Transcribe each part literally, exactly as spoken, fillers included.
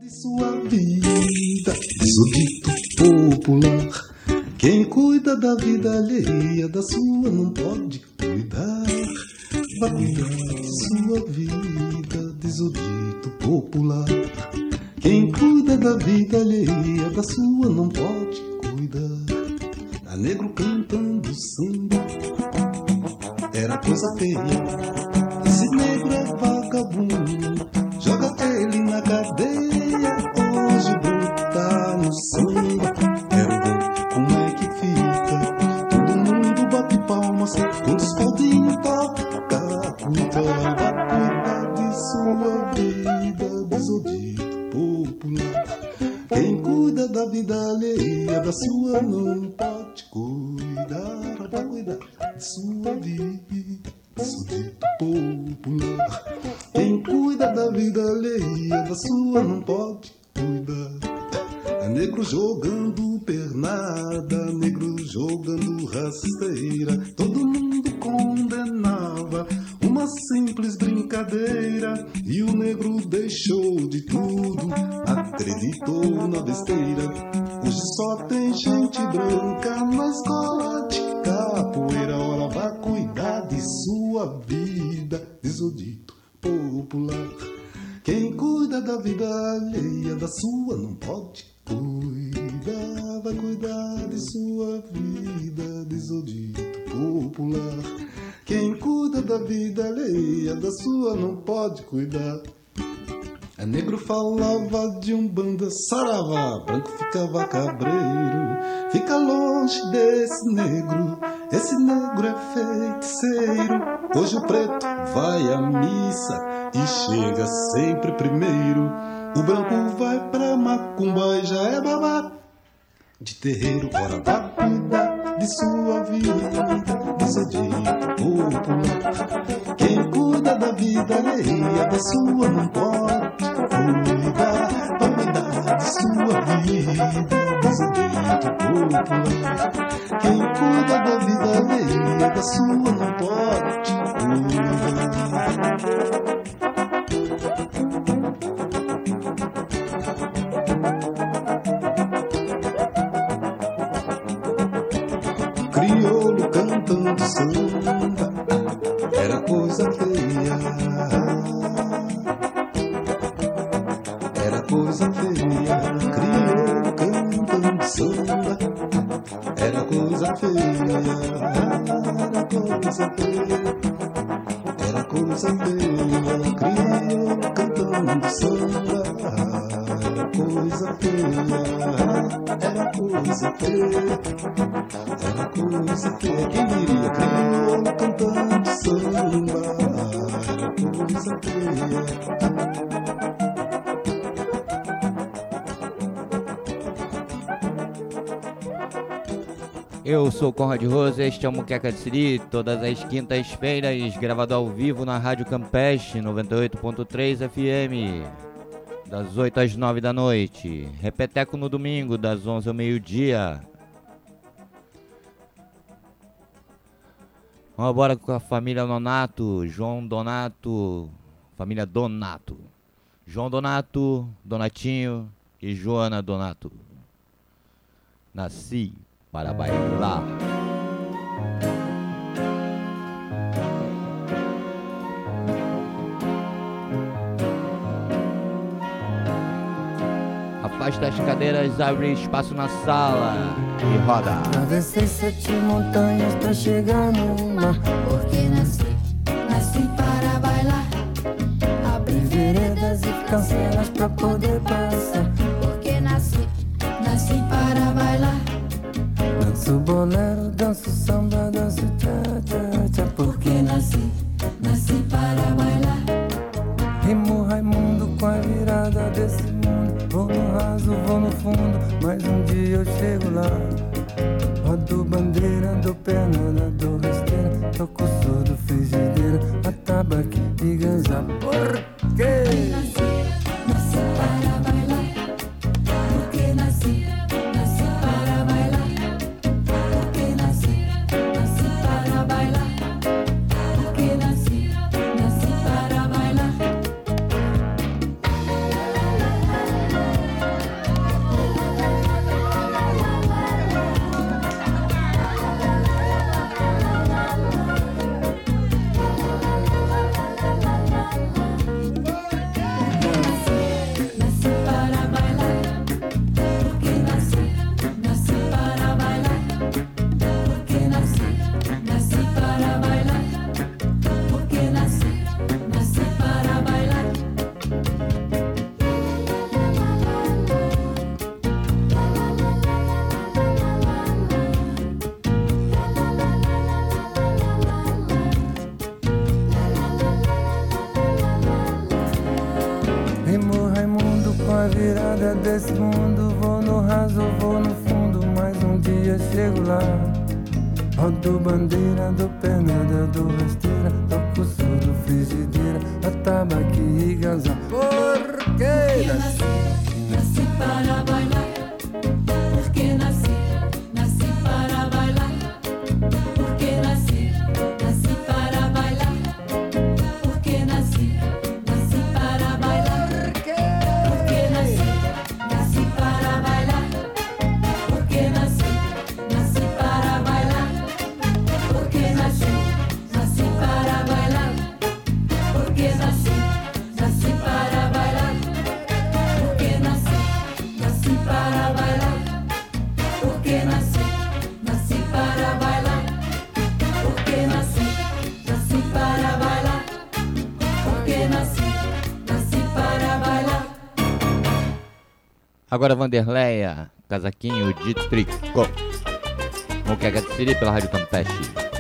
De sua vida, diz o dito popular. Quem cuida da vida alheia, da sua não pode cuidar. Vai cuidar de sua vida, diz o dito popular. Quem cuida da vida alheia, da sua não pode cuidar. A negro cantando samba era coisa feia. Esse negro é vagabundo, joga ele na cadeia. Hoje o branco tá no samba, quero ver como é que fica. Todo mundo bate palmas quando os caldinhos toca. Cuida, vai cuidar de sua vida, diz o dito popular. Quem cuida da vida alheia, da sua não pode cuidar. Vai cuidar de sua vida, diz o dito popular. Quem cuida da vida alheia, da sua não pode cuidar. É negro jogando pernada, negro jogando rasteira. Todo mundo condenava uma simples brincadeira. E o negro deixou de tudo, acreditou na besteira. Hoje só tem gente branca na escola de capoeira. Ora, vai cuidar de sua vida, diz o dito popular. Quem cuida da vida alheia, da sua não pode cuidar. Vai cuidar de sua vida, diz o dito popular. Quem cuida da vida alheia, da sua não pode cuidar. A negro falava de um banda, saravá, branco ficava cabreiro. Fica longe desse negro, esse negro é feiticeiro. Hoje o preto vai à missa e chega sempre primeiro. O branco vai pra macumba e já é babá de terreiro. Ora, vai cuidar de sua vida, diz o dito popular. Quem cuida da vida alheia, da sua não pode cuidar. Vai cuidar de sua vida, diz o dito popular. Quem cuida da vida alheia, da sua não pode cuidar. Crioulo cantando samba era coisa feia. Era coisa feia. Crioulo cantando samba era coisa feia. Era coisa feia. Era coisa feia. Crioulo cantando samba era coisa feia. Era coisa feia. Era coisa feia, quem diria? Crioulo cantando samba era coisa feia. Eu sou o Conrad Rose, este é o Muqueca de Siri, todas as quintas-feiras, gravado ao vivo na Rádio Campeche, noventa e oito ponto três F M, das oito às nove da noite. Repeteco no domingo, das onze ao meio-dia. Vamos embora com a família Nonato, João Donato, família Donato. João Donato, Donatinho e Joana Donato. Nasci para bailar. Afasta as cadeiras, abre espaço na sala e roda. Atravessei sete montanhas pra chegar no mar. Porque nasci, nasci para bailar. Abri veredas e cancelas pra poder passar. Porque nasci, nasci para bailar. Danço bolero, danço samba, danço tcha-tcha-tcha. Porque nasci, nasci para bailar. Rimo Raimundo com a virada desse mundo. Vou no raso, vou no fundo, mas um dia eu chego lá. Rodo bandeira, dou perna, dou rasteira. Toco surdo, frigideira, atabaque e ganza. Por quê? Nasci, nasci para bailar. Porque nasci, nasci para bailar. Porque nasci, nasci para bailar. Porque a virada desse mundo. Vou no raso, vou no fundo, mas um dia chego lá. Rodo bandeira, do pernada, do rasteira, toco surdo, frigideira, atabaque e ganza. Porque nasci, nasci para bailar. Porque nasci, nasci para bailar. Porque nasci, nasci para bailar. Porque nasci, nasci para bailar. Porque nasci, nasci para bailar. Porque nasci, nasci para bailar. Porque nasci, nasci para bailar. Porque nasci, nasci para bailar. Porque nasci, nasci para bailar. Porque nasci, nasci para bailar. Porque nasci, nasci para bailar. Porque nasci, nasci para bailar. Agora Vanderleia, casaquinho de tricô. Moqueca de Siri pela Rádio Campeche.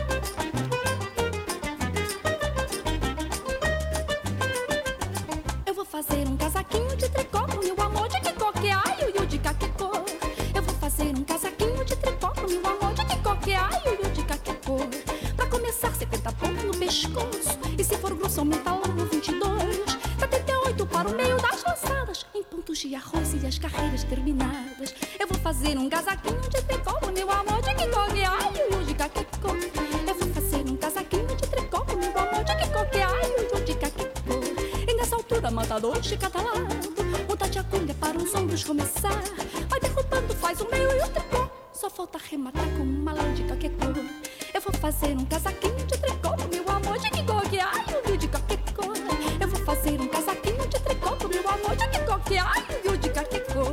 Eu vou fazer um casaquinho de tricô pro meu amor de que qualquer ai, ui, ui, de caquecô. Eu vou fazer um casaquinho de tricô pro meu amor de que qualquer ai, ui, ui, de caquecô. Pra começar, setenta pontos no pescoço. E se for grosso, aumenta logo vinte e dois. setenta e oito para o meio das laçadas. Em pontos de arroz e as carreiras terminadas. Eu vou fazer um casaquinho de tricô pro meu amor de que qualquer ai, ui, ui, de caquecô. Eu vou fazer um casaquinho de tricô pro meu amor de que qualquer ai, ui, ui, de caquecô. E nessa altura, matador de cada lado. Monta de agulha para os ombros começar. Vai derrubando, faz o meio e o tricô. Só falta arrematar com uma lã de caquecô. Eu vou fazer um casaquinho de tricô pro meu amor de que qualquer ai, ui, ui, de caquecô. Eu vou fazer um casaquinho de tricô pro meu amor de que qualquer ai, ui, ui, de caquecô.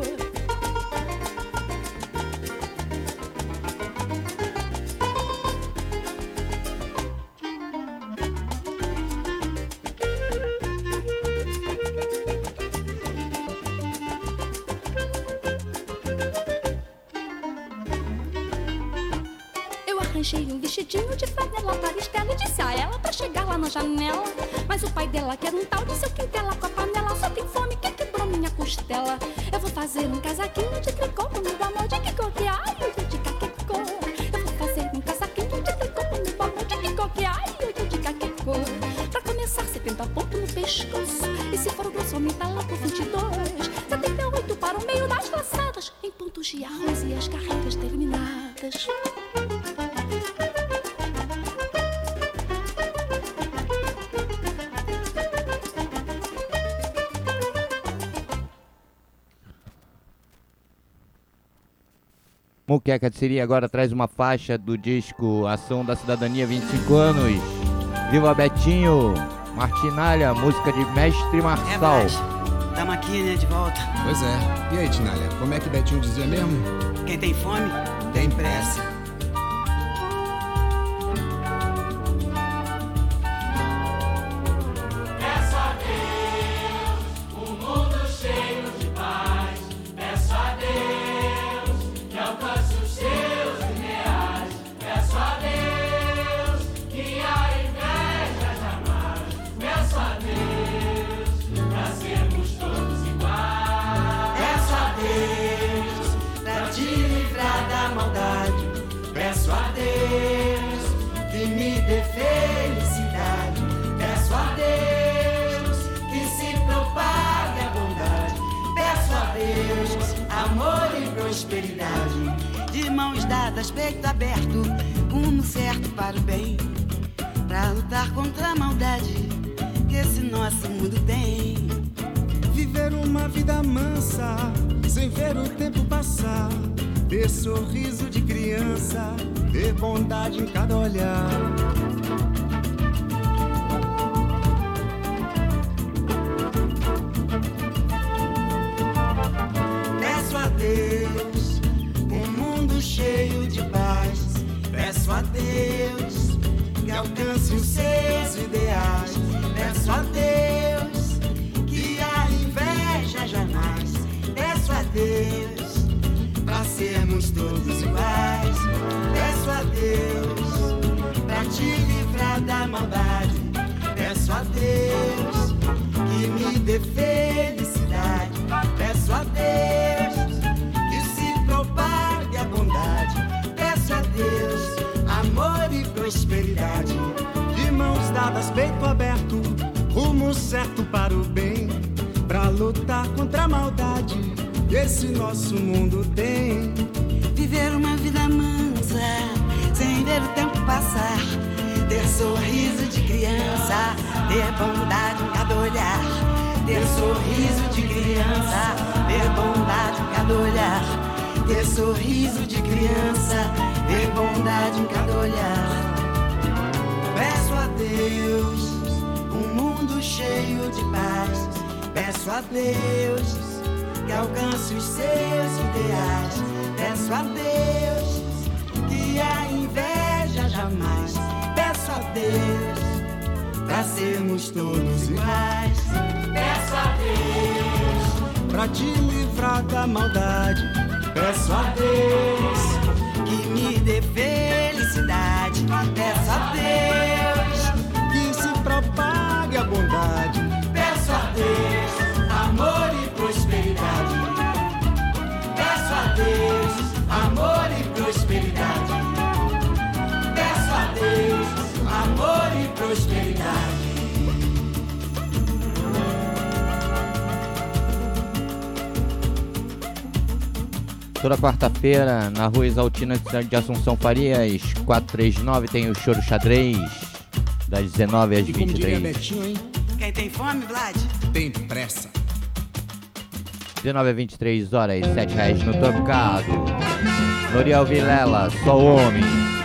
Arranjei um vestidinho de flanela para Estela e disse a ela pra chegar lá na janela. Mas o pai dela quer um tal de seu quintela com a panela. Só tem fome que quebrou minha costela. Eu vou fazer um casaquinho de tricô pro meu amor de que qualquer ai, ui, ui, de caquecô. Eu vou fazer um casaquinho de tricô pro meu amor de que qualquer ai, ui, ui, de caquecô. Pra começar, setenta pontos no pescoço. E se for grosso, aumenta lá por vinte e dois. setenta e oito para o meio das laçadas. Em pontos de arroz e as carreiras terminadas. Moqueca de Siri agora traz uma faixa do disco Ação da Cidadania vinte e cinco anos. Viva Betinho, Martinalha, música de Mestre Marçal. É, mas tamo aqui, né, de volta. Pois é. E aí, Tinalha, como é que Betinho dizia mesmo? Quem tem fome, Tem pressa. Felicidade, peço a Deus que se propague a bondade, peço a Deus amor e prosperidade. de mãos dadas, peito aberto, rumo certo para o bem, pra lutar contra a maldade que esse nosso mundo tem. Viver uma vida mansa, sem ver o tempo passar, ter sorriso de criança, ter bondade em cada olhar. Peço a Deus um mundo cheio de paz. Peço a Deus que alcance os seus ideais. Peço a Deus que a inveja jamais. Peço a Deus pra sermos todos iguais. Peço a Deus pra te livrar da maldade. Peço a Deus que me dê felicidade. Peço certo para o bem, pra lutar contra a maldade que esse nosso mundo tem. Viver uma vida mansa, sem ver o tempo passar, ter sorriso de criança, ter bondade em cada olhar. Ter sorriso de criança, ter bondade em cada olhar. Ter sorriso de criança, ter bondade em cada olhar. Peço a Deus um mundo cheio de paz. Peço a Deus que alcance os seus ideais. Peço a Deus que a inveja jamais. Peço a Deus pra sermos todos iguais. Peço a Deus pra te livrar da maldade. Peço a Deus que me dê felicidade. Peço a Deus que se propague a bondade. Peço a Deus amor e prosperidade. Peço a Deus amor e prosperidade. Peço a Deus amor e prosperidade. Toda quarta-feira, na rua Exaltina de Assunção Farias, quatrocentos e trinta e nove, tem o Choro Xadrez, das dezenove às vinte e três. Betinho, hein? Quem tem fome, Vlad? Tem pressa. dezenove a vinte e três horas, sete reais no trocado. L'Oreal Vilela, só homem.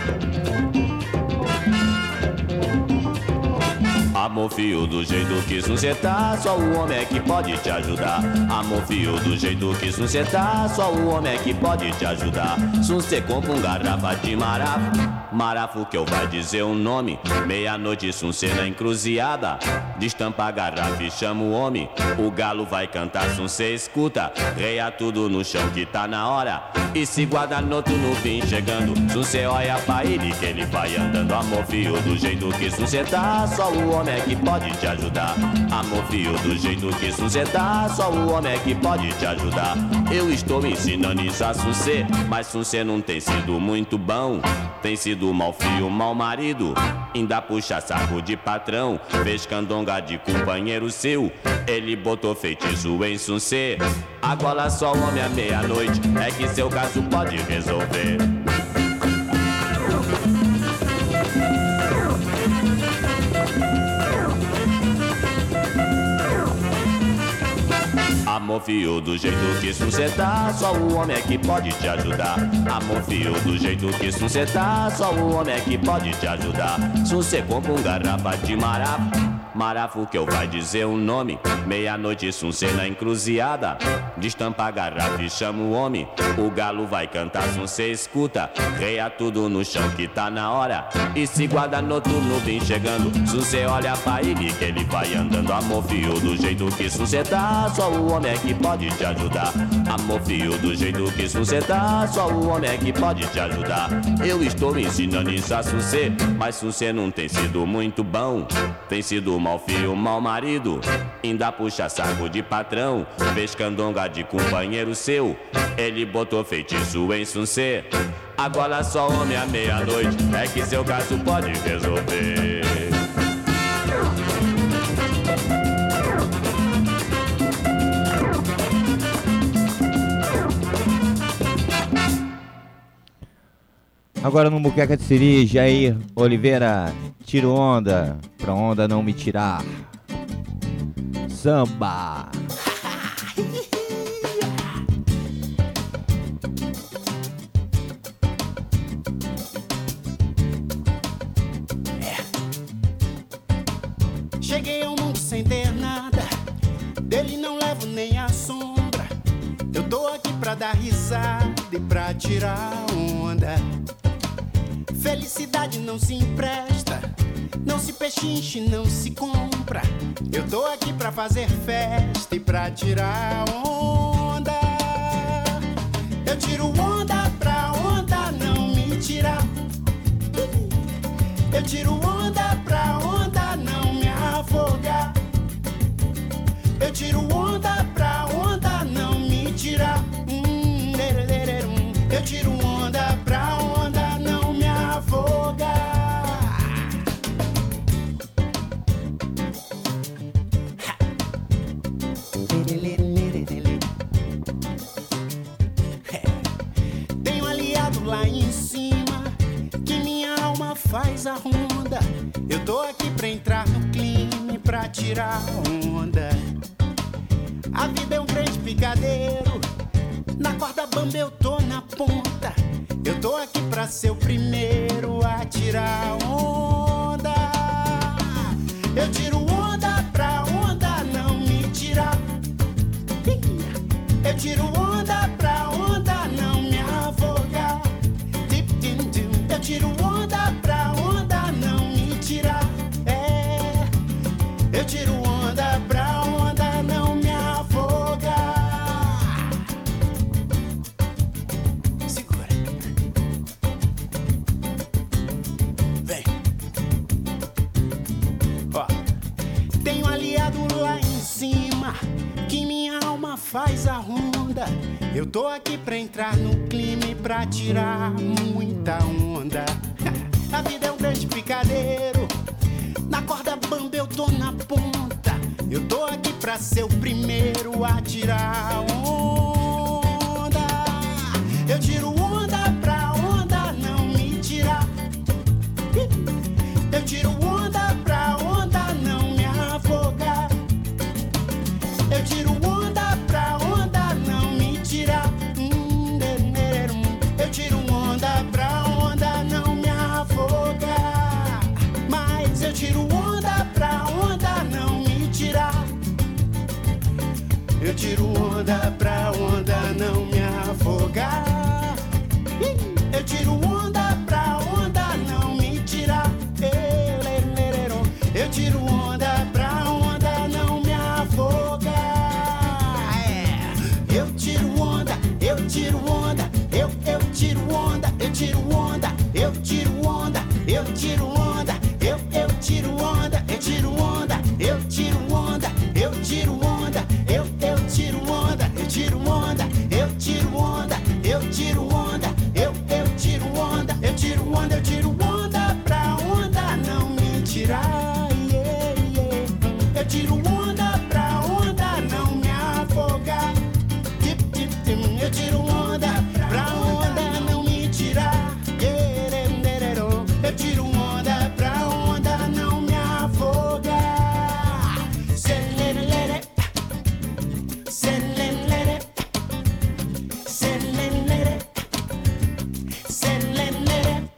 Amor fio do jeito que você tá, só o homem é que pode te ajudar. Amor fio do jeito que você tá, só o homem é que pode te ajudar. Se você compra um garrafa de marafo, marafo que eu vai dizer o nome. Meia-noite, se você na encruzilhada, destampa a garrafa e chama o homem. O galo vai cantar, se você escuta, reia tudo no chão que tá na hora. E se guarda noturno vem chegando, se você olha pra ele que ele vai andando. Amor fio do jeito que você tá, só o homem é que pode te ajudar. Amor fio do jeito que você tá, só o homem é que pode te ajudar. Eu estou me ensinando isso a você, mas você não tem sido muito bom. Tem sido mal fio, mal marido, ainda puxa saco de patrão. Fez candonga de companheiro seu, ele botou feitiço em você. Agora só o homem à meia-noite é que seu caso pode resolver. Amor fio do jeito que você tá, só o homem é que pode te ajudar. Amor fio do jeito que você tá, só o homem é que pode te ajudar. Se você compra um garrafa de marafo, marafo que eu vai dizer o nome. Meia-noite, se você na encruzilhada, destampa a garrafa e chama o homem. O galo vai cantar, se você escuta, reia tudo no chão que tá na hora. E se guarda noturno vem chegando, se você olha pra ele que ele vai andando. Amor fio do jeito que você tá, só o homem é que pode te ajudar. Amor fio do jeito que você tá, só o homem é que pode te ajudar. Eu estou me ensinando isso a você, mas você não tem sido muito bom. Tem sido mal fio, mal marido, ainda puxa saco de patrão. Fez candonga de companheiro seu, ele botou feitiço em você. Agora só homem à meia-noite é que seu caso pode resolver. Agora no Muqueca de Siri, Jair Oliveira, tiro onda, pra onda não me tirar. Samba. Cheguei ao mundo sem ter nada, dele não levo nem a sombra. Eu tô aqui pra dar risada e pra tirar onda. Felicidade não se empresta, não se pechinche, não se compra. Eu tô aqui pra fazer festa e pra tirar onda. Eu tiro onda pra onda não me tirar. Eu tiro onda pra onda não me afogar. Eu tiro onda pra onda não me tirar. Eu tiro onda pra onda não me afogar. lá em cima, que minha alma faz a ronda. Eu tô aqui pra entrar no clima e pra tirar onda. A vida é um grande picadeiro, na corda bamba eu tô na ponta. Eu tô aqui pra ser o primeiro a tirar onda. Eu tiro onda pra onda não me tirar. Eu tiro onda pra onda não me afogar. Eu tiro onda pra onda não me tirar. É, eu tiro onda pra onda não me afogar. Segura. Vem. Ó, tem um aliado lá em cima, que minha alma faz a ronda. Eu tô aqui pra entrar no clima e pra tirar muita onda. A vida é um grande picadeiro, na corda bamba eu tô na ponta. Eu tô aqui pra ser o primeiro a tirar onda. Eu tiro onda pra onda não me tirar. Eu tiro onda pra onda não me afogar. Eu tiro onda pra onda não me tirar. Eu tiro onda pra onda não me afogar. Mas eu tiro onda pra onda não me tirar. Eu tiro onda pra onda não me afogar. Eu tiro onda pra onda não me tirar. Eu tiro onda pra onda não me afogar. Eu tiro onda, eu tiro onda, eu, eu tiro onda, eu tiro onda, eu tiro onda, eu tiro onda, eu, eu tiro onda, eu tiro onda, eu tiro onda, eu tiro onda, eu, eu tiro onda, eu tiro onda, eu tiro onda, eu tiro onda, eu, eu tiro onda, eu tiro onda, eu tiro onda pra onda não me tirar. Yeah, yeah. Eu tiro onda pra onda não me afogar. Eu tiro onda pra onda não me tirar. Eu tiro onda pra onda não me afogar. Selelele, selelele, selelele, selelele.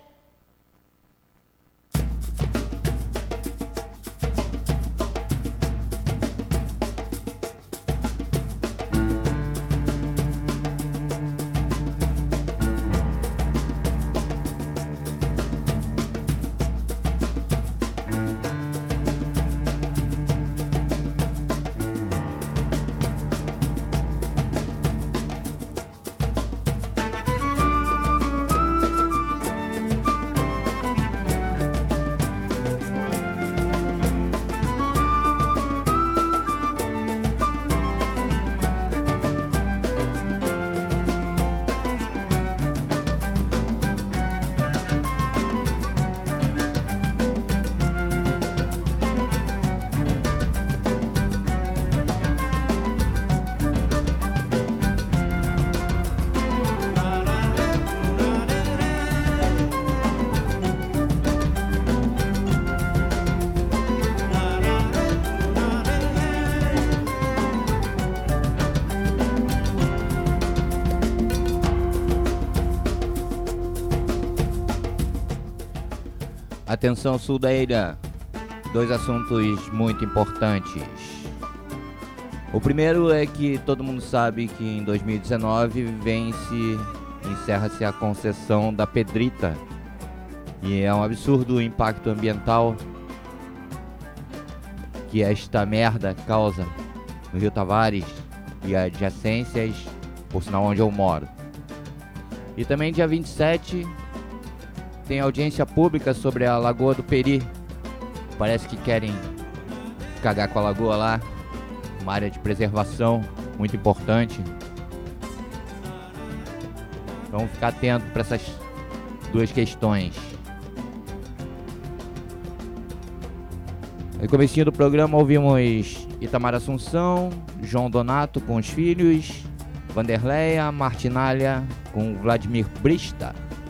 Atenção, sul da ilha, dois assuntos muito importantes. O primeiro é que todo mundo sabe que em dois mil e dezenove vence, encerra-se a concessão da Pedrita. E é um absurdo o impacto ambiental que esta merda causa no Rio Tavares e adjacências, por sinal onde eu moro. E também dia vinte e sete tem audiência pública sobre a Lagoa do Peri. Parece que querem cagar com a lagoa lá, uma área de preservação muito importante. Então vamos ficar atento para essas duas questões. No comecinho do programa ouvimos Itamar Assunção, João Donato com os filhos, Vanderleia, Martinalha com Vladimir Brista.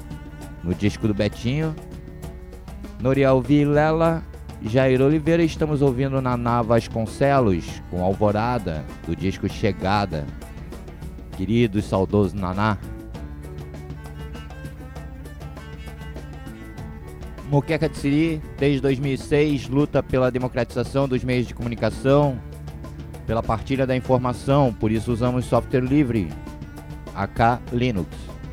no disco do Betinho. Noriel Vilela, Jair Oliveira, estamos ouvindo Naná Vasconcelos com Alvorada, do disco Chegada. Querido e saudoso Naná. Moqueca de Siri, desde dois mil e seis, luta pela democratização dos meios de comunicação, pela partilha da informação, por isso usamos software livre, A K Linux.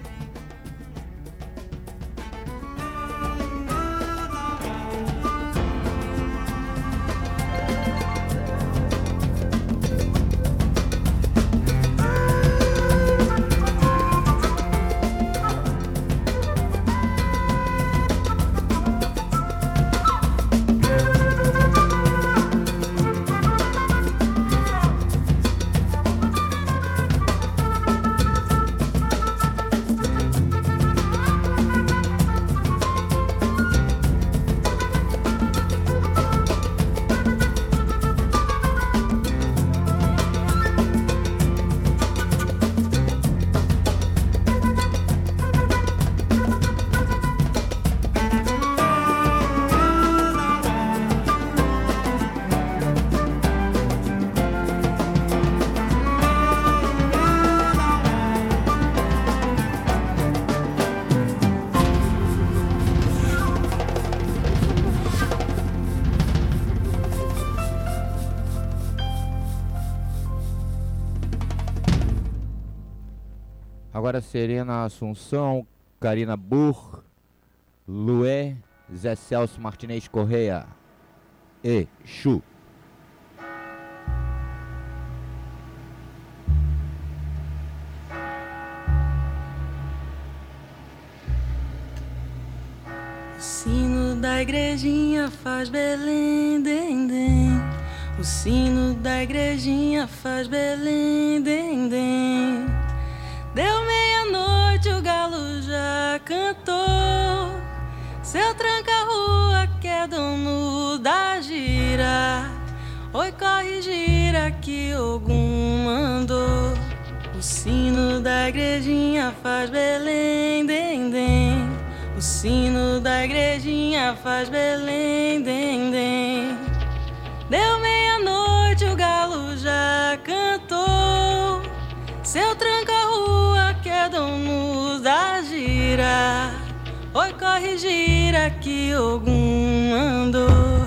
Agora Serena Assunção, Karina Burr, Lué, Zé Celso Martinez Correia e Chu. O sino da igrejinha faz Belém, dem, dem. O sino da igrejinha faz Belém, dem, dem. Deu meia-noite, o galo já cantou. Seu tranca-rua que é dono da gira. Oi, corre, gira que Ogum mandou. O sino da igrejinha faz Belém, dem, dem. O sino da igrejinha faz Belém, dem, dem. Deu meia-noite, o galo já cantou. Seu tranca-rua que é dono da gira. Oi, corre, gira que Ogum mandou.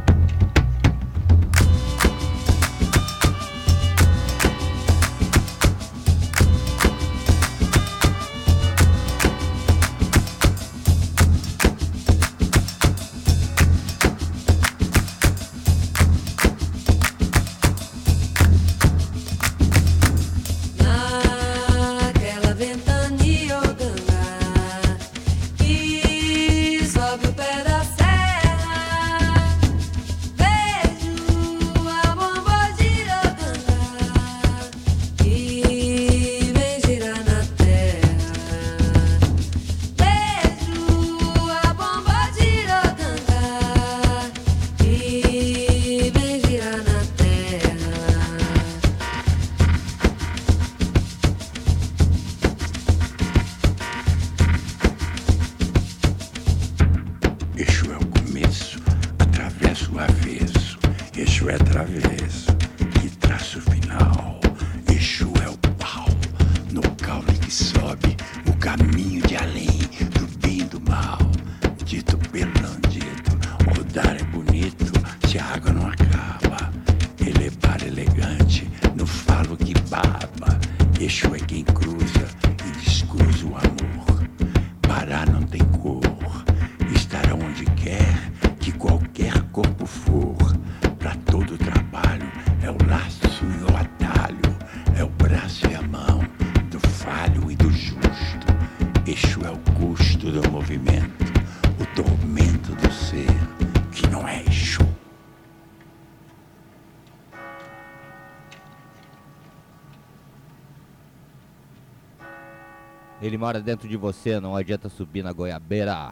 Ele mora dentro de você, não adianta subir na goiabeira.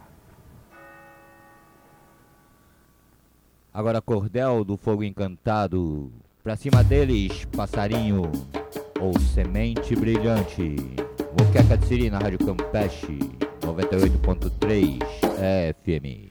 Agora Cordel do Fogo Encantado. Pra cima deles, Passarinho ou Semente Brilhante. Moqueca de Siri na Rádio Campeche. noventa e oito ponto três F M.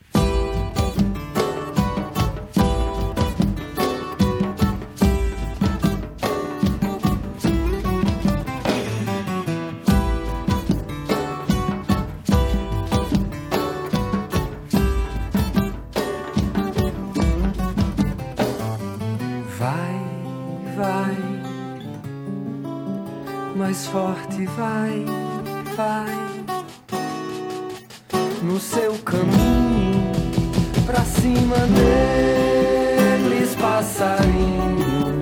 Mais forte vai, vai no seu caminho, pra cima deles, passarinho,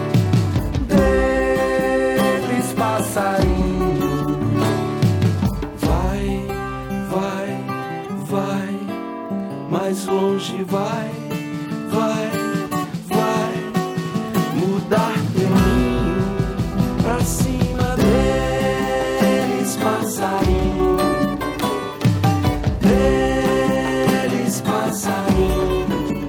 deles, passarinho. Vai, vai, vai, mais longe vai, vai, vai mudar caminho, pra cima deles, passarinho, deles, passarinho.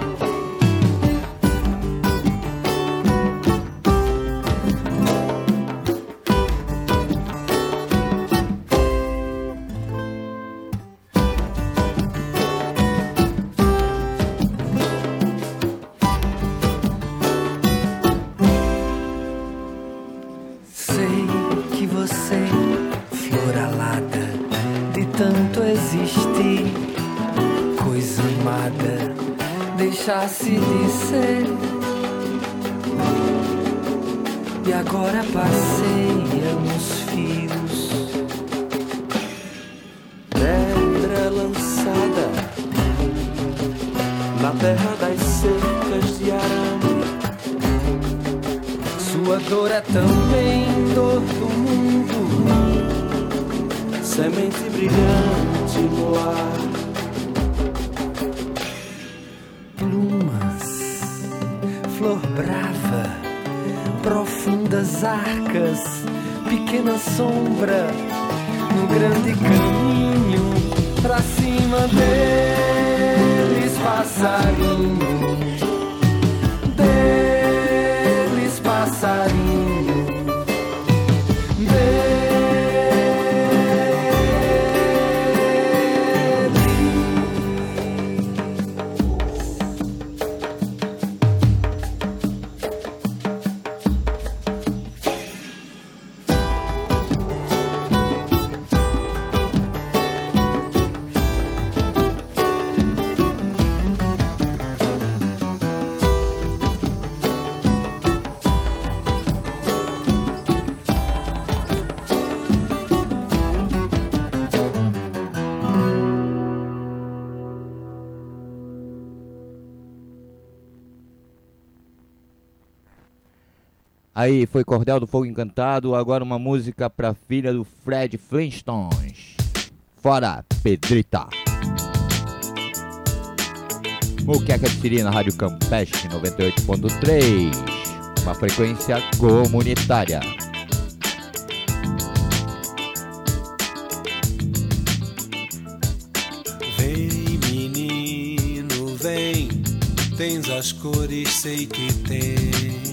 Sei que você, flor alada, de tanto existir, coisa amada, deixasse de ser, e agora passeia nos fios, pedra lançada na terra das cercas de arame. Sua dor é também dor do mundo, semente brilhante no ar. Plumas, flor brava, profundas arcas, pequena sombra no grande caminho, pra cima deles, passarinho, deles, passarinho, deles. Aí foi Cordel do Fogo Encantado, agora uma música pra filha do Fred Flintstones. Fora Pedrita. Muqueca de Siri na Rádio Campeche noventa e oito ponto três, uma frequência comunitária. Vem menino, vem, tens as cores, sei que tens.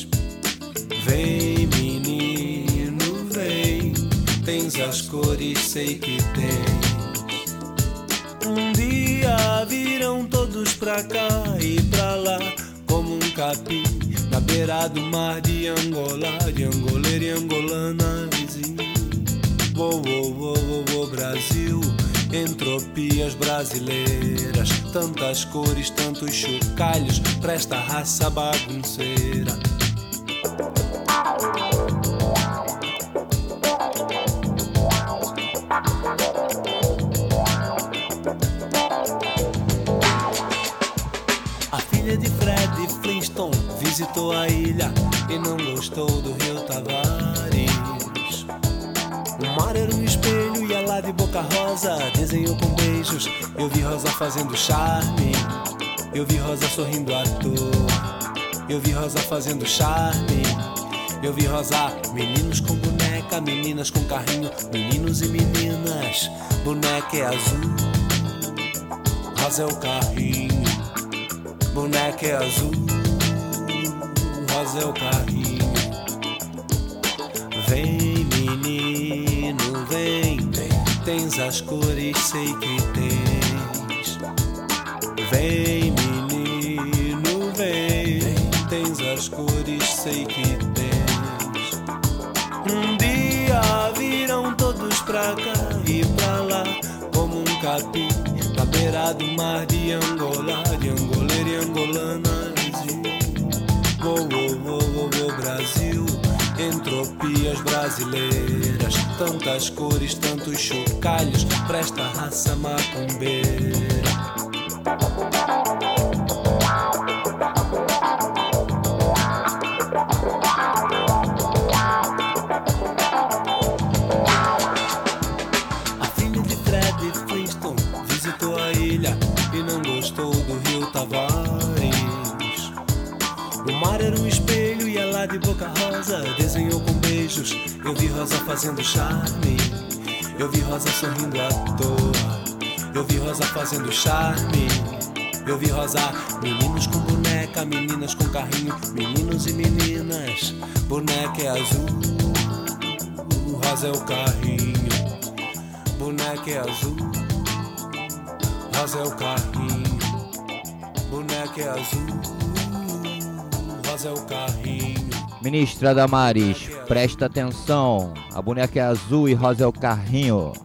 Vem menino, vem, tens as cores, sei que tens. Um dia virão todos pra cá e pra lá, como um capim, na beira do mar de Angola, de angoleira e angolana vizinho. Uou, uou, uou, uou, uou, Brasil, entropias brasileiras, tantas cores, tantos chocalhos pra esta raça bagunceira. A filha de Fred Flintstone visitou a ilha e não gostou do rio Tavares. O mar era um espelho e ela de boca rosa desenhou com beijos. Eu vi Rosa fazendo charme, eu vi Rosa sorrindo à toa. Eu vi Rosa fazendo charme, eu vi Rosa. Meninos com boneca, meninas com carrinho, meninos e meninas. Boneca é azul, Rosa é o carrinho. Boneca é azul, Rosa é o carrinho. Vem menino, vem, tens as cores, sei que tens. Vem, menino, vem, tens as cores, sei que tens. Um dia virão todos pra cá e pra lá, como um capim, na beira do mar de Angola, de angoleira e angolanas. Oh, oh, oh, oh, oh, Brasil, entropias brasileiras, tantas cores, tantos chocalhos, presta raça macumbeira. A filha de Fred Flintstone visitou a ilha e não gostou do rio Tavares. O mar era um espelho e ela de boca rosa desenhou com beijos. Eu vi Rosa fazendo charme, eu vi Rosa sorrindo à toa. Eu vi Rosa fazendo charme, eu vi Rosa. Meninos com boneca, meninas com carrinho, meninos e meninas. Boneca é azul, Rosa é o carrinho. Boneca é azul, Rosa é o carrinho. Boneca é azul, Rosa é o carrinho. Ministra Damares, presta atenção. A boneca é azul e rosa é o carrinho.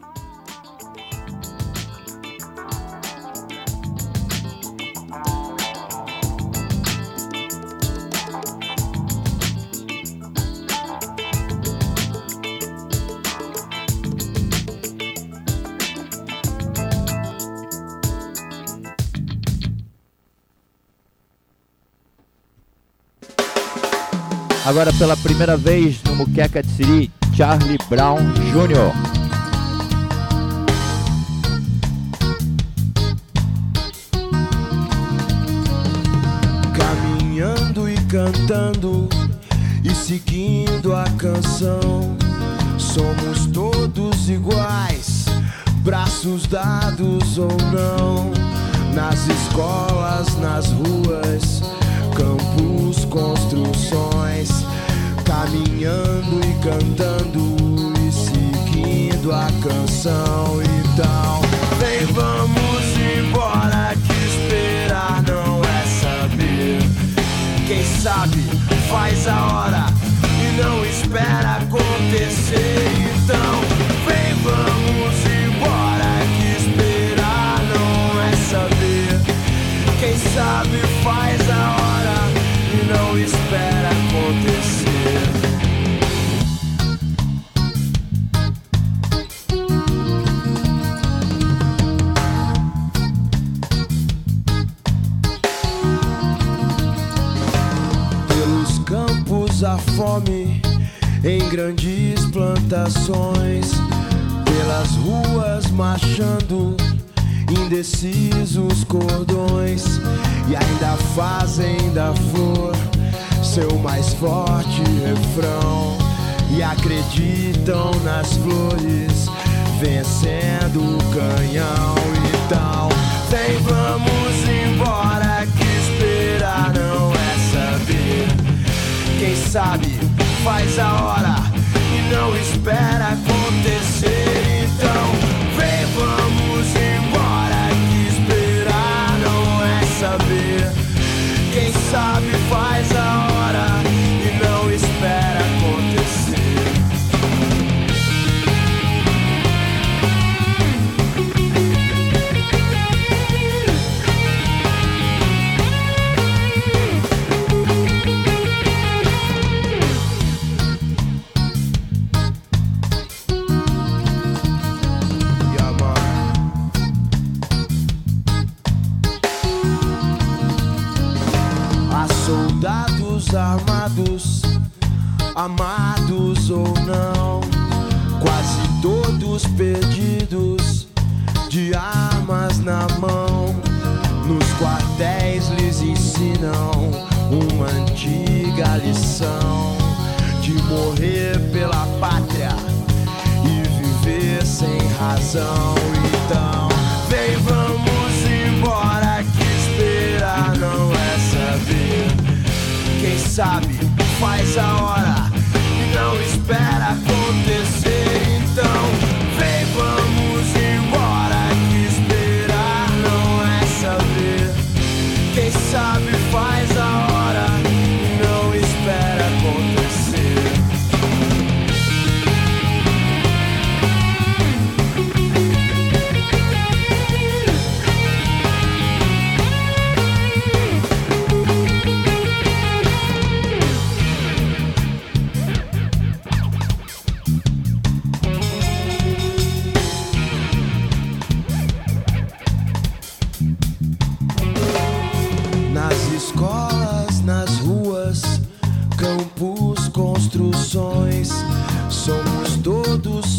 Agora pela primeira vez no Muqueca de Siri, Charlie Brown Júnior Caminhando e cantando e seguindo a canção, somos todos iguais, braços dados ou não, nas escolas, nas ruas, campos, construções, caminhando e cantando e seguindo a canção. Então, vem, vamos embora, que esperar não é saber. Quem sabe faz a hora e não espera acontecer. Então, vem, vamos embora, que esperar não é saber. Quem sabe faz a hora e não espera acontecer. Pelos campos a fome em grandes plantações, pelas ruas marchando indecisos cordões, e ainda fazem da flor seu mais forte refrão, e acreditam nas flores vencendo o canhão. Então, vem, vamos embora, que esperar não é saber. Quem sabe faz a hora e não espera acontecer. Então, vem, vamos embora, que esperar não é saber. Quem sabe faz a hora e não espera acontecer. Soldados armados, amados ou não, quase todos perdidos, de armas na mão. Nos quartéis lhes ensinam uma antiga lição de morrer pela pátria e viver sem razão. Então, vem, vamos embora, que esperar não é saber. Quem sabe faz a hora e não espera acontecer. Então, vem, vamos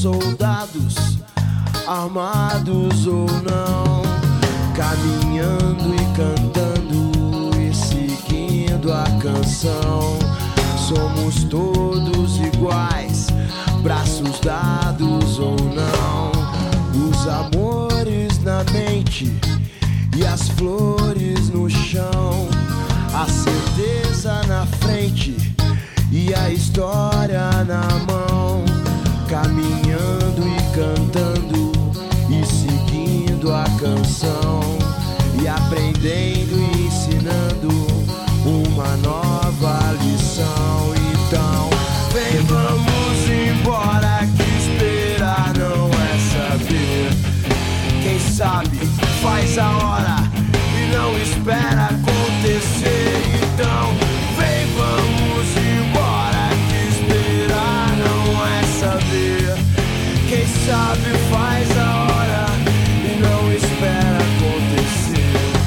soldados, armados ou não, caminhando e cantando e seguindo a canção. Somos todos iguais, braços dados ou não, os amores na mente e as flores no chão, a certeza na frente e a história na mão, caminhando e cantando e seguindo a canção, e aprendendo e ensinando uma nova lição. Então vem, vamos embora, que esperar não é saber. Quem sabe faz a hora e não espera acontecer. Então vem, vamos embora, que esperar não é saber. Quem sabe faz a hora e não espera acontecer.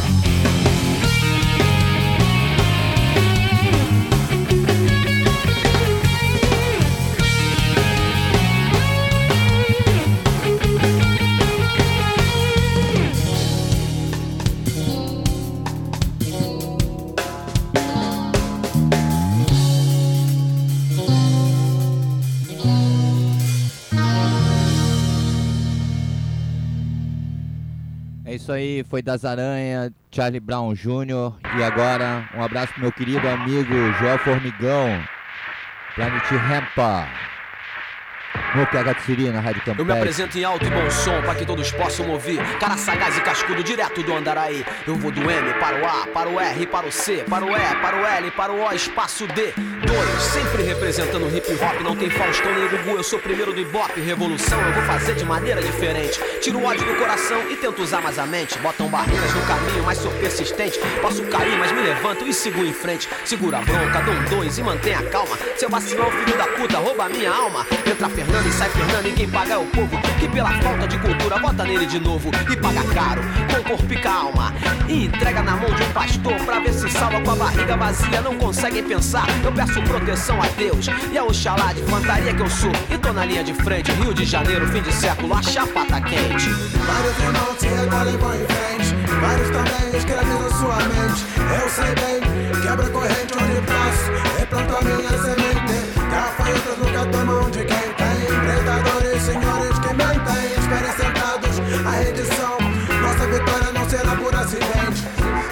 Isso aí, foi das Aranha, Charlie Brown Júnior E agora, um abraço pro meu querido amigo Joel Formigão, Planet Rampa, no Cagatsiri, na Rádio Campestre. Eu me apresento em alto e bom som, pra que todos possam ouvir. Cara sagaz e cascudo, direto do Andaraí. Eu vou do M para o A, para o R, para o C, para o E, para o L, para o O, espaço D. Dois, sempre representando hip hop, não tem Faustão nem Gugu. Eu sou primeiro do Ibope, revolução eu vou fazer de maneira diferente. Tiro o ódio do coração e tento usar mais a mente. Botam barreiras no caminho, mas sou persistente. Posso cair, mas me levanto e sigo em frente. Segura a bronca, dou um dois e mantenha calma. Seu vacilão, filho da puta, rouba a minha alma. Entra Fernando e sai Fernando, e quem paga é o povo, que pela falta de cultura bota nele de novo e paga caro, com corpo e calma, e entrega na mão de um pastor pra ver se salva. Com a barriga vazia, não conseguem pensar. Eu peço proteção a Deus e a Oxalá de fantaria que eu sou, e tô na linha de frente. Rio de Janeiro, fim de século, a chapa tá quente. Vários irmãos se recolhem, vão em frente, vários também escravizam sua mente. Eu sei bem, quebra corrente onde passo, replanta minha semente. Gafanhotos nunca tomam de quem tem. Predadores, senhores que mentem, esperem sentados a redição. Nossa vitória não será por acidente.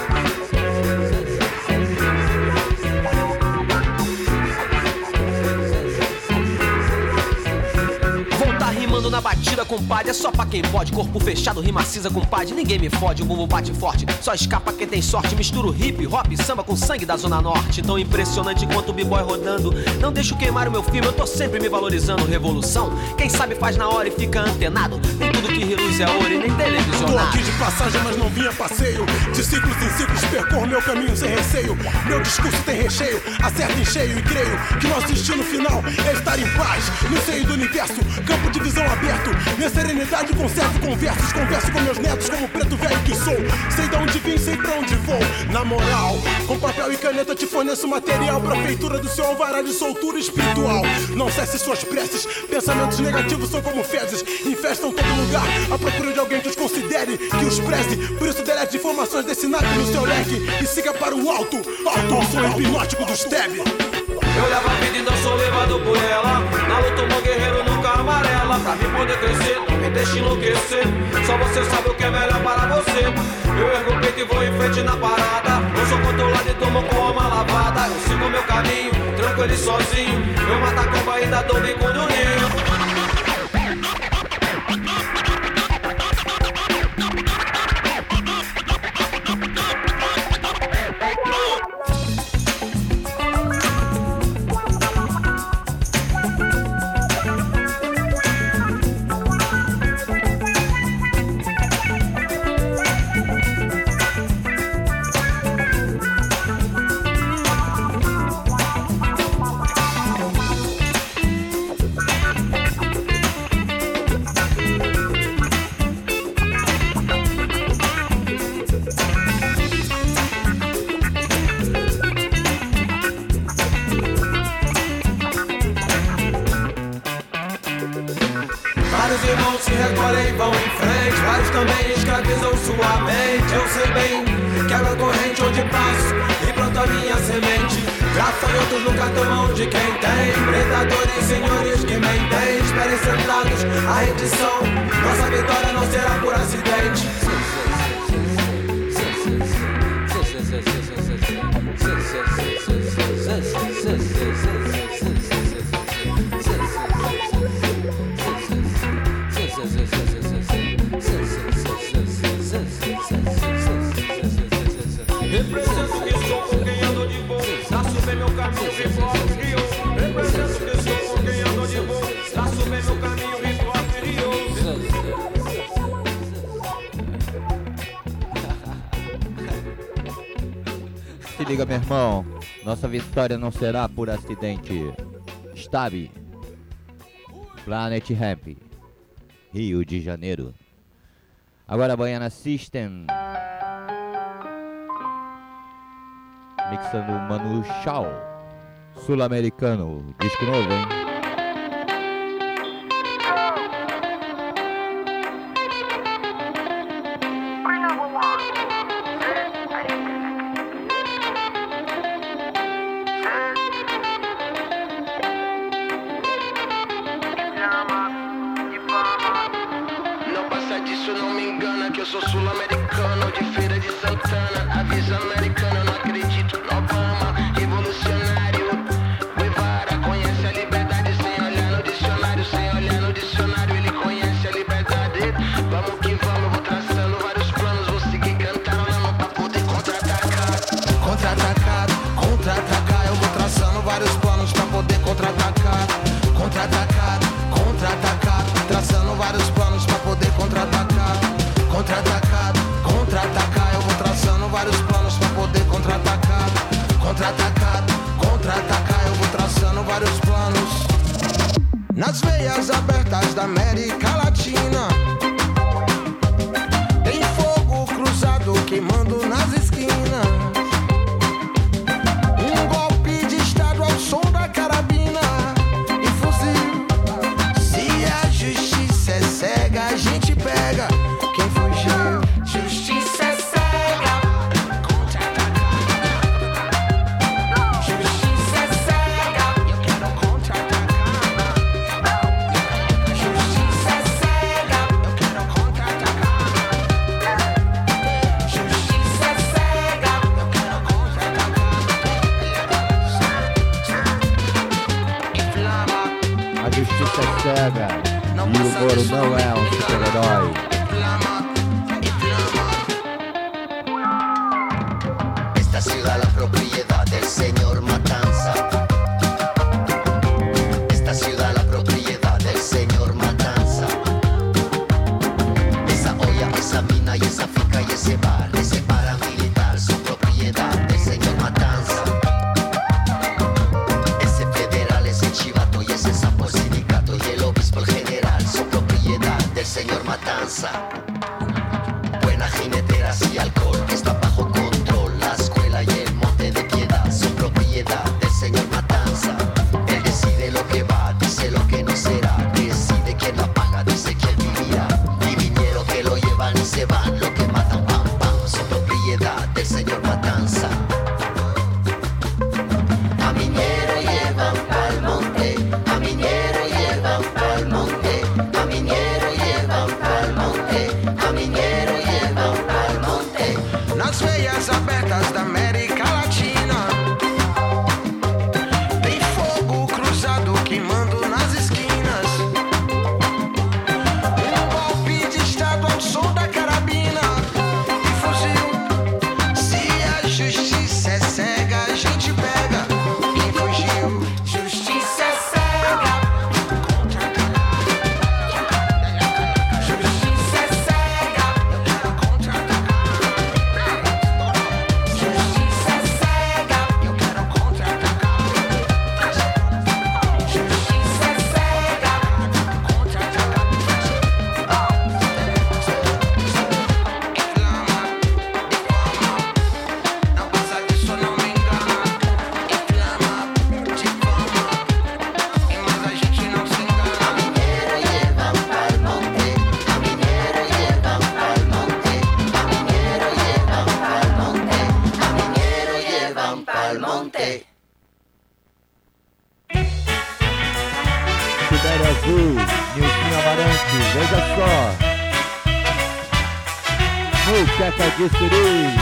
Rimando na batida, compadre, é só pra quem pode. Corpo fechado, rima cisa, compadre, ninguém me fode. O bumbum bate forte, só escapa quem tem sorte. Misturo hip, hop, samba com sangue da zona norte. Tão impressionante quanto o b-boy rodando. Não deixo queimar o meu filme, eu tô sempre me valorizando. Revolução, quem sabe faz na hora e fica antenado. Nem tudo que reluz é ouro e nem televisionado. Tô aqui de passagem, mas não vim a passeio. De ciclos em ciclos percorro meu caminho sem receio. Meu discurso tem recheio, acerta em cheio. E creio que nosso destino final é estar em paz no seio do universo, campo de visão aberto. Minha serenidade conservo conversas. Converso com meus netos como preto velho que sou. Sei de onde vim, sei pra onde vou. Na moral, com papel e caneta te forneço material pra feitura do seu alvará de soltura espiritual. Não cesse suas preces, pensamentos negativos são como fezes, infestam todo lugar à procura de alguém que os considere, que os preze. Por isso delete informações desse naipe no seu leque e siga para o alto, alto ao som hipnótico do Steb. Eu levo a vida e não sou levado por ela. Na luta, um guerreiro nunca amarela. Pra mim poder crescer, não me deixe enlouquecer. Só você sabe o que é melhor para você. Eu ergo o peito e vou em frente na parada. Não sou controlado e tomo com alma lavada. Eu sigo meu caminho, tranquilo e sozinho. Eu mato a cobra e ainda dou bico no ninho. Vários irmãos se recolhem e vão em frente, vários também escravizam sua mente. Eu sei bem, quebra a corrente onde passo e planto a minha semente. Gafanhotos nunca tomam de quem tem, predadores, senhores que mentem. Esperem sentados a rendição, nossa vitória não será por acidente. Represento que sou com quem ando de boa, traço bem meu caminho, ritual rio. Represento que sou com quem ando de boa, traço bem meu caminho, ritual rio. Se liga, meu irmão, nossa vitória não será por acidente. Stab, Planet Ramp, Rio de Janeiro. Agora Baiana System, mixando Manu Chao, sul-americano, disco novo, hein? Não passa disso, não me engana, que eu sou sul-americano, de Feira de Santana, avisa americana, eu não acredito no Obama, revolucionário, Guevara, conhece a liberdade sem olhar no dicionário, sem olhar no dicionário, ele conhece a liberdade. Vamos que vamos, eu vou traçando vários planos, vou seguir cantarolando pra poder contra-atacar. Contra-atacar, contra-atacar, eu vou traçando vários planos pra poder contra-atacar. Contra-atacar, contra-atacar, traçando vários planos pra poder contra-atacar. Contra-atacar, contra-atacar, eu vou traçando vários planos pra poder contra-atacar. Contra-atacar, contra-atacar, eu vou traçando vários planos. Nas veias abertas da América Latina tem fogo cruzado queimando nas esquinas. Um golpe de estado ao som da carabina e fuzil. Se a justiça é cega, a gente pega quem fugiu. Justiça é cega. Justiça é cega. Eu quero contra-atacar. Justiça é cega. Eu quero contra-atacar. Justiça é cega. Eu quero contra-atacar. A justiça é cega e o Moro não é um super-herói. Esta ciudad la propiedad del señor Matanza. Esta ciudad la propiedad del señor Matanza. Esa olla, esa mina y esa finca y ese bar, ese paramilitar son propiedad del señor Matanza. Ese federal, ese chivato y ese sapo sindicato y el obispo el general son propiedad del señor Matanza. Buena jineteras y alcohol está bajo control. La escuela y el monte de piedad son propiedad del señor Matanza. Él decide lo que va, dice lo que no será, decide quién la paga, dice quién vivirá. Y vinieron que lo llevan y se van, lo que matan, pam, pam, son propiedad del señor Matanza. A minero llevan pa'l monte, a minero llevan pa'l monte, a minero llevan pa'l monte. Veja só, Muqueca de Siri.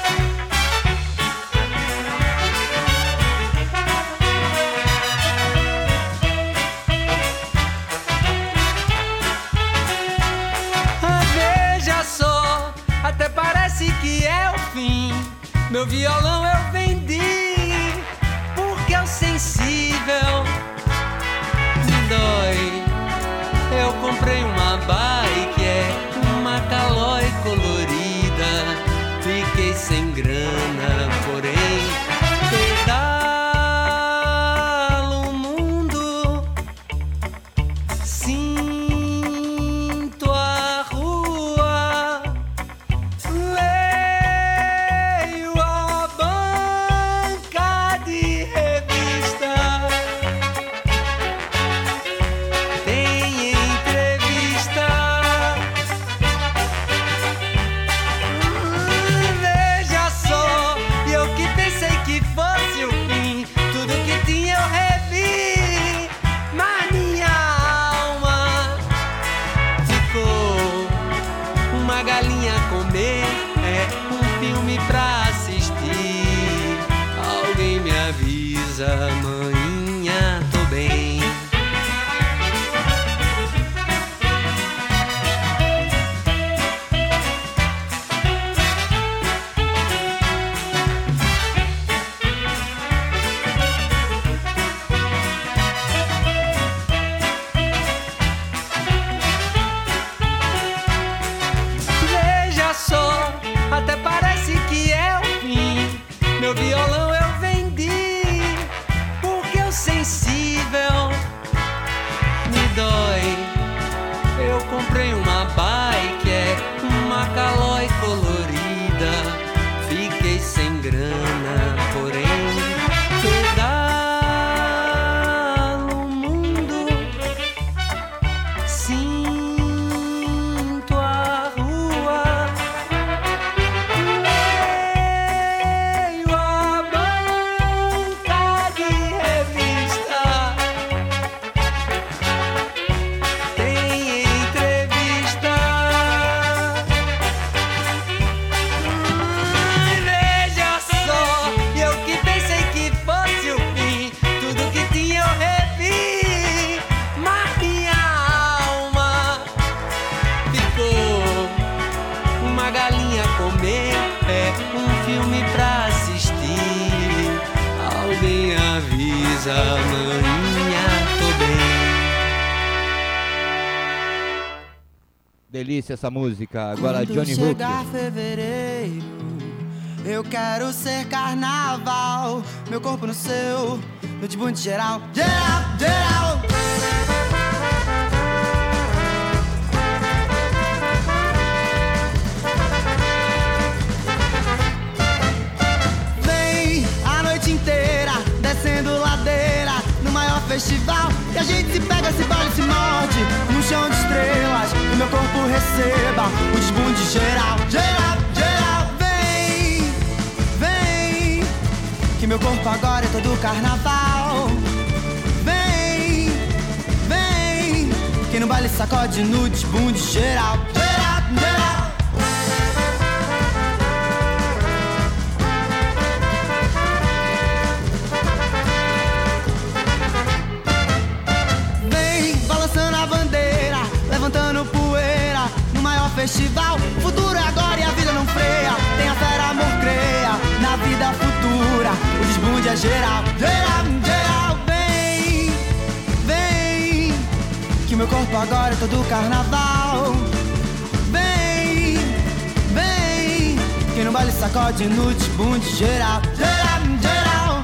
Veja só, até parece que é o fim. Meu violão eu vendi, porque é o sensível me dói. Eu comprei uma bike, é uma calói colorida. Fiquei sem grana, porém pedalo o mundo. Sinto a rua, leio a banca de revista. Tem entrevista. Hum, veja só, eu que pensei que fosse o fim, tudo que tinha eu revi, mas minha alma ficou uma galinha a comer, é um filme pra assistir. Alguém me avisa, maninha, tô bem. Veja só, até parece que é o fim. Meu violão eu vendi, porque o sensível me dói. Eu comprei uma bike, é uma calói colorida. Fiquei sem grana, porém pedalo o mundo. Sinto a rua, leio a banca de revista. Tem entrevista. Hum, veja só, eu que pensei que fosse o fim, tudo que tinha eu revi, mas minha alma ficou uma galinha a comer, é um filme pra assistir. Alguém avisa, maninha, tô bem. Delícia essa música. Agora Quando Johnny Hook. chegar fevereiro, eu quero ser carnaval. Meu corpo no seu, no de bunde geral. Geral, geral. Vem a noite inteira, descendo ladeira, no maior festival. E a gente se pega, se bala e se morde, num chão de estrelas. Que meu corpo receba o desbunde geral. Geral, geral. Vem, vem, que meu corpo agora é todo carnaval. Vem, vem, que no baile sacode no desbunde geral. Geral, geral. Vem balançando a bandeira, levantando poeira, no maior festival. Futuro é agora e a vida não freia. Tenha fé, amor, creia na vida futura. O desbunde é geral, geral, geral. Vem, vem, que meu corpo agora é todo carnaval. Vem, vem, que no baile sacode no desbunde geral, geral, geral.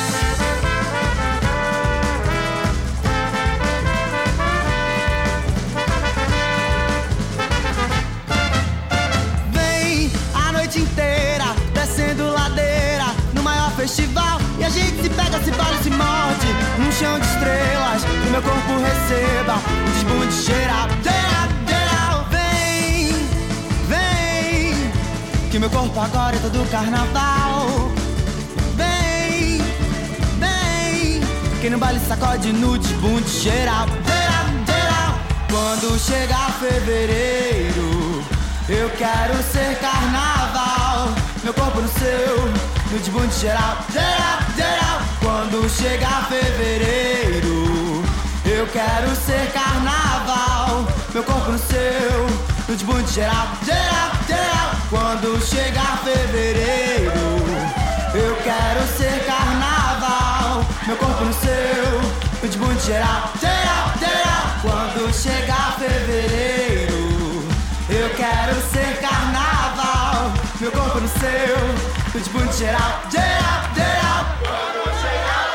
Vem a noite inteira, descendo ladeira, no maior festival. E a gente se pega, se bala e se morde, num chão de estrelas. Que meu corpo receba o desbunde geral, geral, geral. Vem, vem, que meu corpo agora é todo carnaval. Vem, vem, que no baile sacode no desbunde geral, geral, geral. Quando Quando chegar fevereiro, eu quero ser carnaval. Meu corpo no seu, no desbunde geral, geral, geral. Quando chegar fevereiro, eu quero ser carnaval. Meu corpo no seu, no desbunde geral, geral, geral. Quando chegar fevereiro, eu quero ser carnaval. Meu corpo no seu, no desbunde geral, geral, geral. Quando chegar fevereiro, eu quero ser carnaval. Meu corpo no seu, no desbunde geral, geral, geral. Quando chegar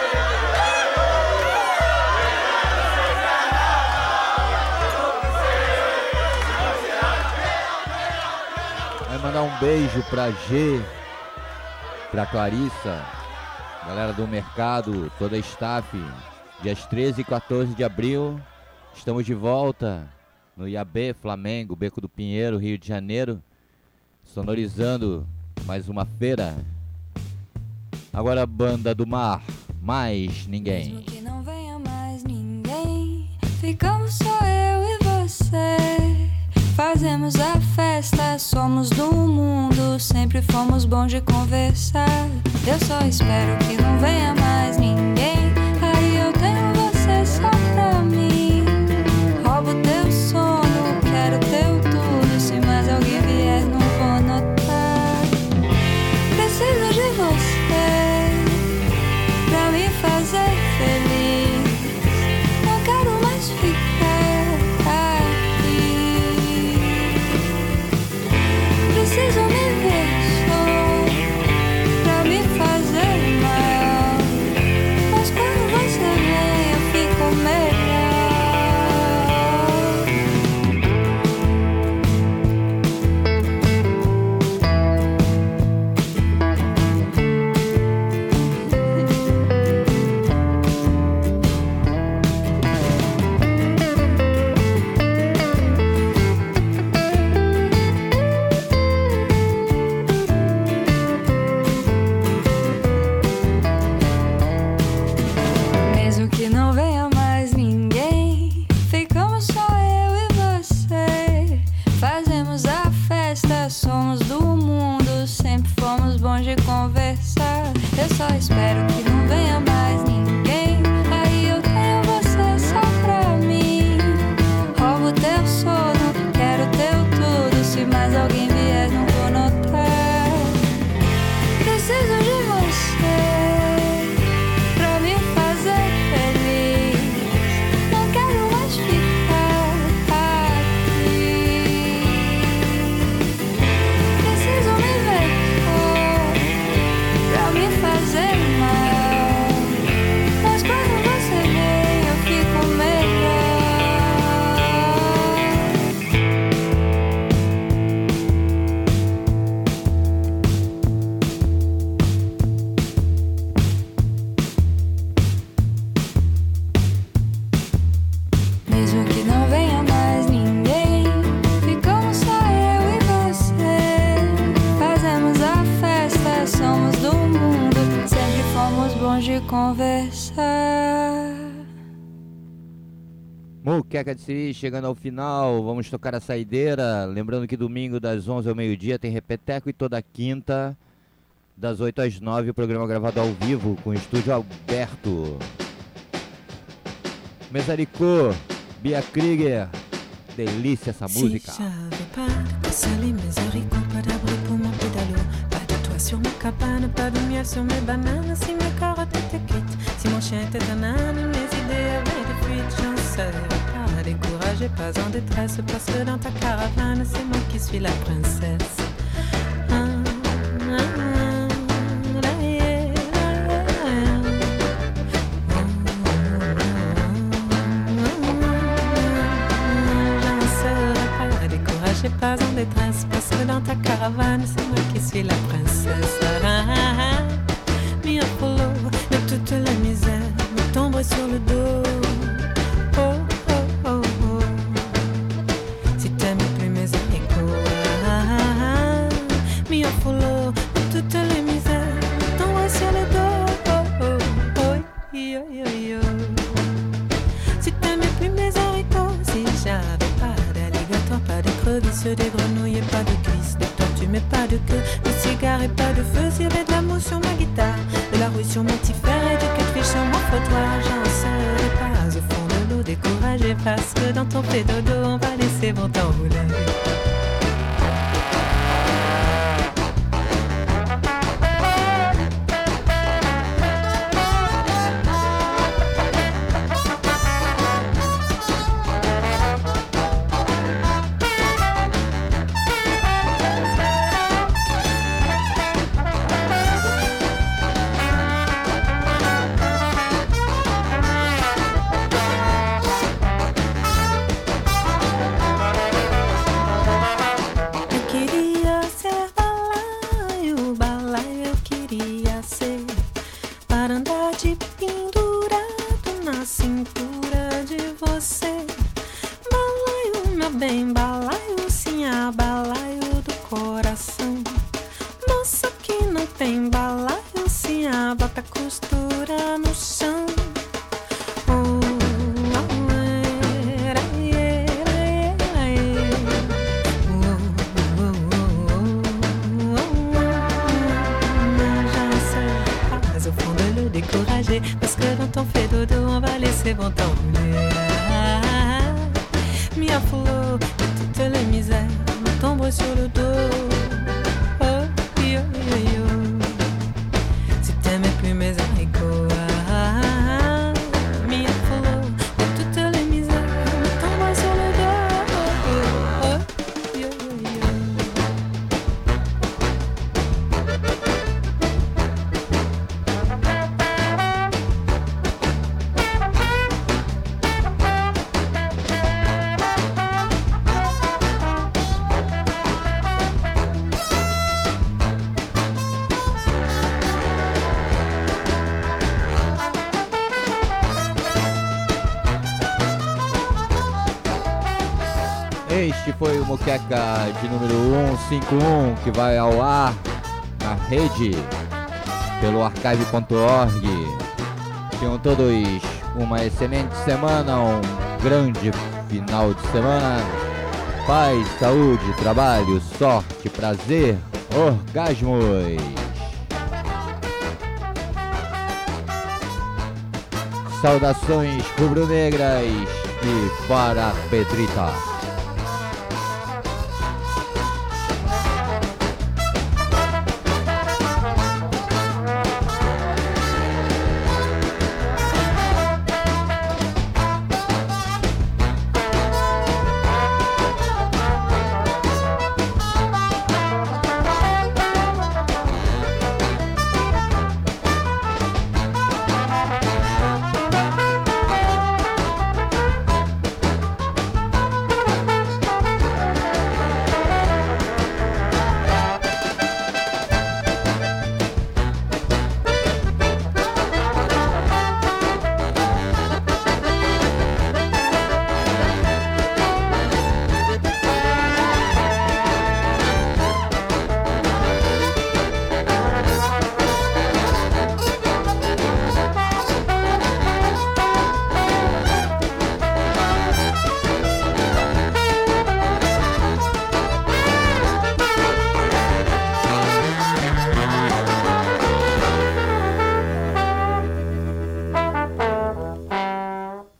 Vai mandar um beijo pra G, pra Clarissa, galera do mercado, toda a staff. Dias treze e quatorze de abril, estamos de volta no I A B, Flamengo, Beco do Pinheiro, Rio de Janeiro, sonorizando mais uma feira. Agora a Banda do Mar, Mais Ninguém. Mesmo que não venha mais ninguém, ficamos só eu e você. Fazemos a festa, somos do mundo, sempre fomos bons de conversar. Eu só espero que não venha mais ninguém, aí eu tenho você só pra mim. Roubo teu sono, quero teu tudo, se mais alguém vier não vou notar. Preciso de você pra me fazer feliz, não quero mais ficar aqui. Preciso me ver só pra me fazer mal, mas quando você vem eu fico mesmo que não venha mais ninguém, ficamos só eu e você. Fazemos a festa, somos do mundo, sempre fomos bons de conversar. Eu só espero que não venha mais ninguém, aí eu tenho você só pra mim. Roubo teu sono, quero teu tudo, se mais alguém vier não vou notar. Preciso de você pra me fazer feliz, não quero mais ficar aqui. Preciso me ver só pra me fazer mal, mas quando você vem eu fico mesmo que não venha mais ninguém, ficamos só eu e você. Fazemos a festa, somos do mundo, sempre fomos bons de conversar. Muqueca de Siri chegando ao final, vamos tocar a saideira. Lembrando que domingo das onze ao meio-dia tem repeteco e toda quinta das oito às nove o programa gravado ao vivo com o estúdio aberto. Mesaricô, Bia Krieger, delícia essa música. Si j'avais pas de quoi saler mes haricots, pas d'abri pour mon pédalo, pas de toit sur ma cabane, pas de miel sur mes bananes. Si mes carottes étaient quittes, si mon chien était un âne, mes idées avaient des fuites. J'en serais pas découragée, pas en détresse, parce que dans ta caravane, c'est moi qui suis la princesse. Ah, ah, ah, la, yeah, la, J'ai pas en détresse, parce que dans ta caravane, c'est moi qui suis la princesse. Ah, ah, ah, mi apollo de toute la misère me tomberait sur le dos. Oh, oh, oh, oh. Si t'aimes plus mes haricots, ah, ah, ah, mi apollo de toute la misère me tomberait sur le dos. Oh, oh, oh, yo, yo, yo. Si t'aimes plus mes haricots, si j'avais d'ordre vicieux, des grenouilles et pas de cuisses, de tortues mais pas de queue, de cigares et pas de feu. S'il y avait de l'amour sur ma guitare, de la rouille sur mon petit fer et du catfish sur mon frottoir, j'en serais pas au fond de l'eau découragé, parce que dans ton fait dodo on va laisser bon temps rouler. Este foi o Muqueca de número cento e cinquenta e um, que vai ao ar na rede pelo archive ponto org. Tenham todos uma excelente semana, um grande final de semana. Paz, saúde, trabalho, sorte, prazer, orgasmos. Saudações rubro-negras e para Pedrita.